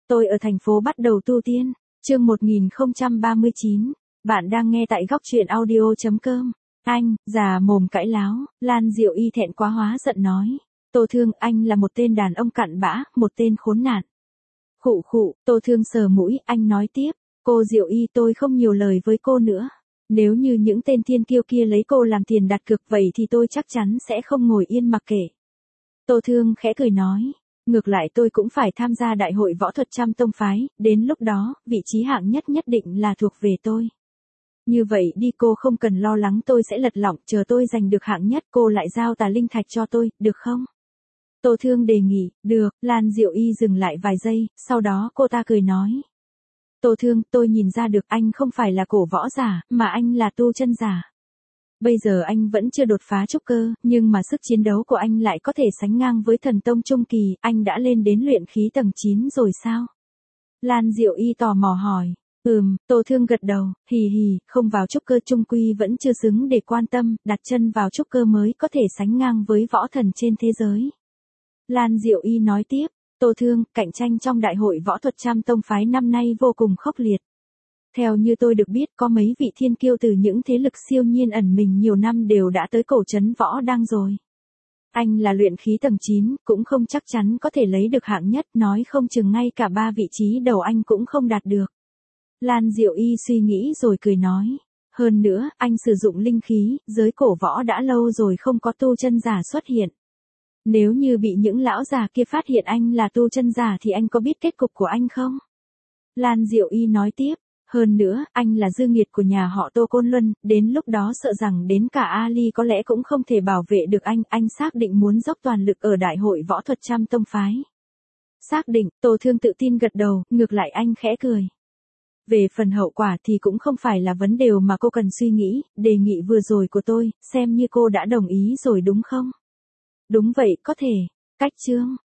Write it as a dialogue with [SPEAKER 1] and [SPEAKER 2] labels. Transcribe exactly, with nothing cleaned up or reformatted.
[SPEAKER 1] tôi ở thành phố bắt đầu tu tiên. Chương một nghìn không trăm ba mươi chín. Bạn đang nghe tại góc truyện audio.com. Anh, già mồm cãi láo, Lan Diệu Y thẹn quá hóa giận nói. Tô Thương, anh là một tên đàn ông cặn bã, một tên khốn nạn. Khụ khụ, Tô Thương sờ mũi, anh nói tiếp. Cô Diệu Y, tôi không nhiều lời với cô nữa. Nếu như những tên thiên kiêu kia lấy cô làm tiền đặt cược vậy thì tôi chắc chắn sẽ không ngồi yên mặc kệ. Tô Thương khẽ cười nói. Ngược lại tôi cũng phải tham gia đại hội võ thuật trăm tông phái, đến lúc đó, vị trí hạng nhất nhất định là thuộc về tôi. Như vậy đi, cô không cần lo lắng tôi sẽ lật lọng, chờ tôi giành được hạng nhất cô lại giao tà linh thạch cho tôi, được không? Tô Thương đề nghị. Được. Lan Diệu Y dừng lại vài giây, sau đó cô ta cười nói. Tô Thương, tôi nhìn ra được anh không phải là cổ võ giả, mà anh là tu chân giả. Bây giờ anh vẫn chưa đột phá trúc cơ, nhưng mà sức chiến đấu của anh lại có thể sánh ngang với thần tông trung kỳ, anh đã lên đến luyện khí tầng chín rồi sao? Lan Diệu Y tò mò hỏi. Ừm, Tô Thương gật đầu, hì hì, không vào trúc cơ trung quy vẫn chưa xứng để quan tâm, đặt chân vào trúc cơ mới có thể sánh ngang với võ thần trên thế giới. Lan Diệu Y nói tiếp. Tô Thương, cạnh tranh trong đại hội võ thuật trăm tông phái năm nay vô cùng khốc liệt. Theo như tôi được biết có mấy vị thiên kiêu từ những thế lực siêu nhiên ẩn mình nhiều năm đều đã tới cổ trấn võ đang rồi. Anh là luyện khí tầng chín, cũng không chắc chắn có thể lấy được hạng nhất, nói không chừng ngay cả ba vị trí đầu anh cũng không đạt được. Lan Diệu Y suy nghĩ rồi cười nói. Hơn nữa, anh sử dụng linh khí, giới cổ võ đã lâu rồi không có tu chân giả xuất hiện. Nếu như bị những lão già kia phát hiện anh là tu chân giả thì anh có biết kết cục của anh không? Lan Diệu Y nói tiếp. Hơn nữa, anh là dư nghiệt của nhà họ Tô Côn Luân, đến lúc đó sợ rằng đến cả Ali có lẽ cũng không thể bảo vệ được anh, anh xác định muốn dốc toàn lực ở đại hội võ thuật trăm tông phái. Xác định, Tô Thương tự tin gật đầu, ngược lại anh khẽ cười. Về phần hậu quả thì cũng không phải là vấn đề mà cô cần suy nghĩ, đề nghị vừa rồi của tôi, xem như cô đã đồng ý rồi đúng không? Đúng vậy, có thể. Cách chương.